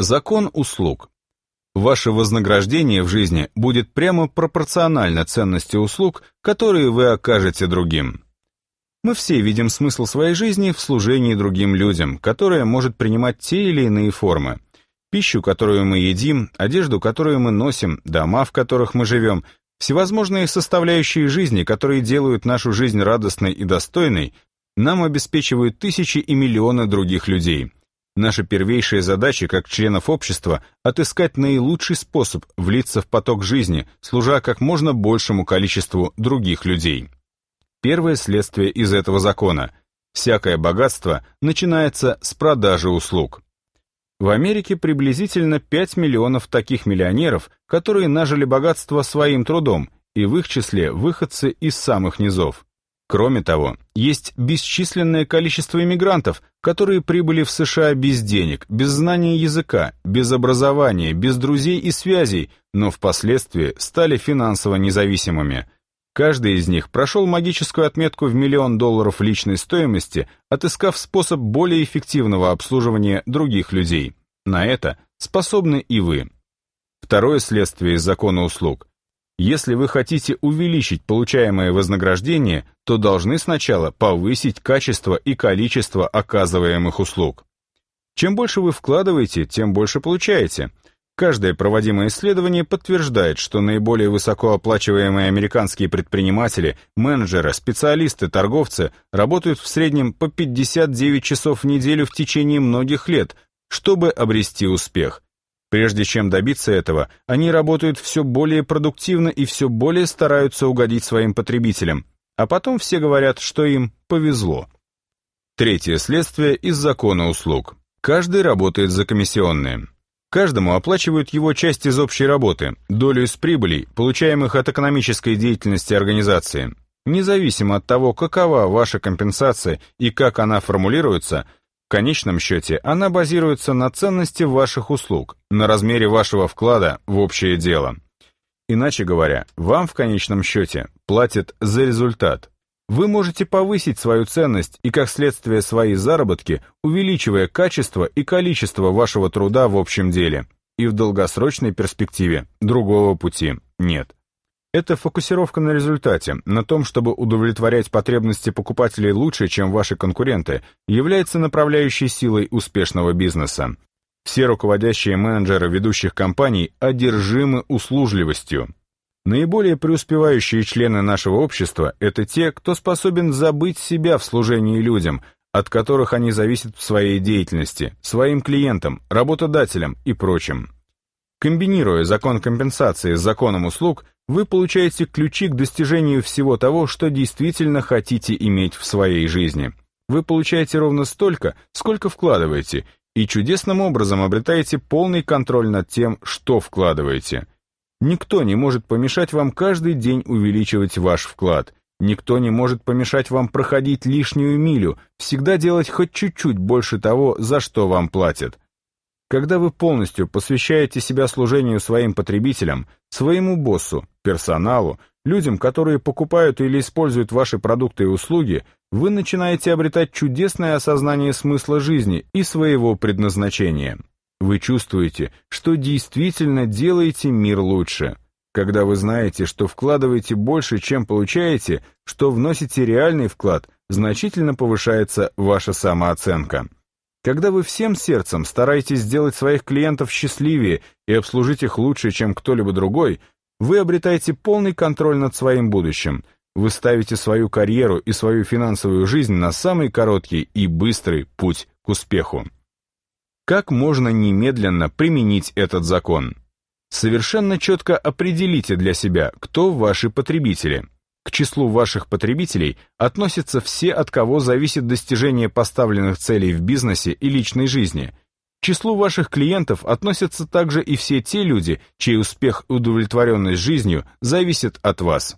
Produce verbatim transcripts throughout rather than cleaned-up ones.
Закон услуг. Ваше вознаграждение в жизни будет прямо пропорционально ценности услуг, которые вы окажете другим. Мы все видим смысл своей жизни в служении другим людям, которое может принимать те или иные формы. Пищу, которую мы едим, одежду, которую мы носим, дома, в которых мы живем, всевозможные составляющие жизни, которые делают нашу жизнь радостной и достойной, нам обеспечивают тысячи и миллионы других людей. Наша первейшая задача, как членов общества, отыскать наилучший способ влиться в поток жизни, служа как можно большему количеству других людей. Первое следствие из этого закона – всякое богатство начинается с продажи услуг. В Америке приблизительно пять миллионов таких миллионеров, которые нажили богатство своим трудом, и в их числе выходцы из самых низов. Кроме того, есть бесчисленное количество иммигрантов, которые прибыли в США без денег, без знания языка, без образования, без друзей и связей, но впоследствии стали финансово независимыми. Каждый из них прошел магическую отметку в миллион долларов личной стоимости, отыскав способ более эффективного обслуживания других людей. На это способны и вы. Второе следствие из закона услуг. Если вы хотите увеличить получаемое вознаграждение, то должны сначала повысить качество и количество оказываемых услуг. Чем больше вы вкладываете, тем больше получаете. Каждое проводимое исследование подтверждает, что наиболее высокооплачиваемые американские предприниматели, менеджеры, специалисты, торговцы работают в среднем по пятьдесят девять часов в неделю в течение многих лет, чтобы обрести успех. Прежде чем добиться этого, они работают все более продуктивно и все более стараются угодить своим потребителям, а потом все говорят, что им повезло. Третье следствие из закона услуг. Каждый работает за комиссионные. Каждому оплачивают его часть из общей работы, долю из прибылей, получаемых от экономической деятельности организации. Независимо от того, какова ваша компенсация и как она формулируется, в конечном счете она базируется на ценности ваших услуг, на размере вашего вклада в общее дело. Иначе говоря, вам в конечном счете платят за результат. Вы можете повысить свою ценность и, как следствие, свои заработки, увеличивая качество и количество вашего труда в общем деле. И в долгосрочной перспективе другого пути нет. Это фокусировка на результате, на том, чтобы удовлетворять потребности покупателей лучше, чем ваши конкуренты, является направляющей силой успешного бизнеса. Все руководящие менеджеры ведущих компаний одержимы услужливостью. Наиболее преуспевающие члены нашего общества – это те, кто способен забыть себя в служении людям, от которых они зависят в своей деятельности, своим клиентам, работодателям и прочим. Комбинируя закон компенсации с законом услуг, вы получаете ключи к достижению всего того, что действительно хотите иметь в своей жизни. Вы получаете ровно столько, сколько вкладываете, и чудесным образом обретаете полный контроль над тем, что вкладываете. Никто не может помешать вам каждый день увеличивать ваш вклад. Никто не может помешать вам проходить лишнюю милю, всегда делать хоть чуть-чуть больше того, за что вам платят. Когда вы полностью посвящаете себя служению своим потребителям, своему боссу, персоналу, людям, которые покупают или используют ваши продукты и услуги, вы начинаете обретать чудесное осознание смысла жизни и своего предназначения. Вы чувствуете, что действительно делаете мир лучше. Когда вы знаете, что вкладываете больше, чем получаете, что вносите реальный вклад, значительно повышается ваша самооценка. Когда вы всем сердцем стараетесь сделать своих клиентов счастливее и обслужить их лучше, чем кто-либо другой, вы обретаете полный контроль над своим будущим. Вы ставите свою карьеру и свою финансовую жизнь на самый короткий и быстрый путь к успеху. Как можно немедленно применить этот закон? Совершенно четко определите для себя, кто ваши потребители. К числу ваших потребителей относятся все, от кого зависит достижение поставленных целей в бизнесе и личной жизни. К числу ваших клиентов относятся также и все те люди, чей успех и удовлетворенность жизнью зависят от вас.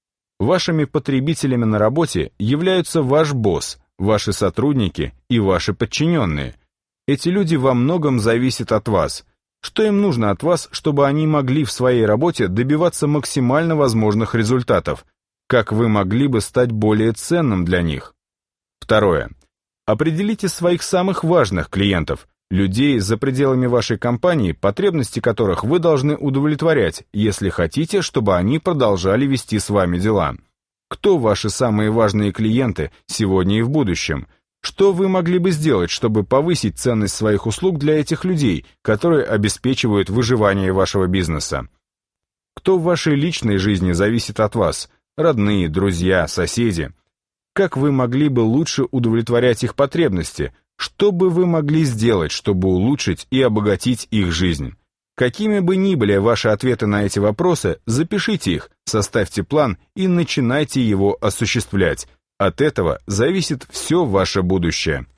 Вашими потребителями на работе являются ваш босс, ваши сотрудники и ваши подчиненные. Эти люди во многом зависят от вас. Что им нужно от вас, чтобы они могли в своей работе добиваться максимально возможных результатов? Как вы могли бы стать более ценным для них? Второе. Определите своих самых важных клиентов, людей за пределами вашей компании, потребности которых вы должны удовлетворять, если хотите, чтобы они продолжали вести с вами дела. Кто ваши самые важные клиенты сегодня и в будущем? Что вы могли бы сделать, чтобы повысить ценность своих услуг для этих людей, которые обеспечивают выживание вашего бизнеса? Кто в вашей личной жизни зависит от вас? Родные, друзья, соседи? Как вы могли бы лучше удовлетворять их потребности? Что бы вы могли сделать, чтобы улучшить и обогатить их жизнь? Какими бы ни были ваши ответы на эти вопросы, запишите их, составьте план и начинайте его осуществлять. От этого зависит все ваше будущее.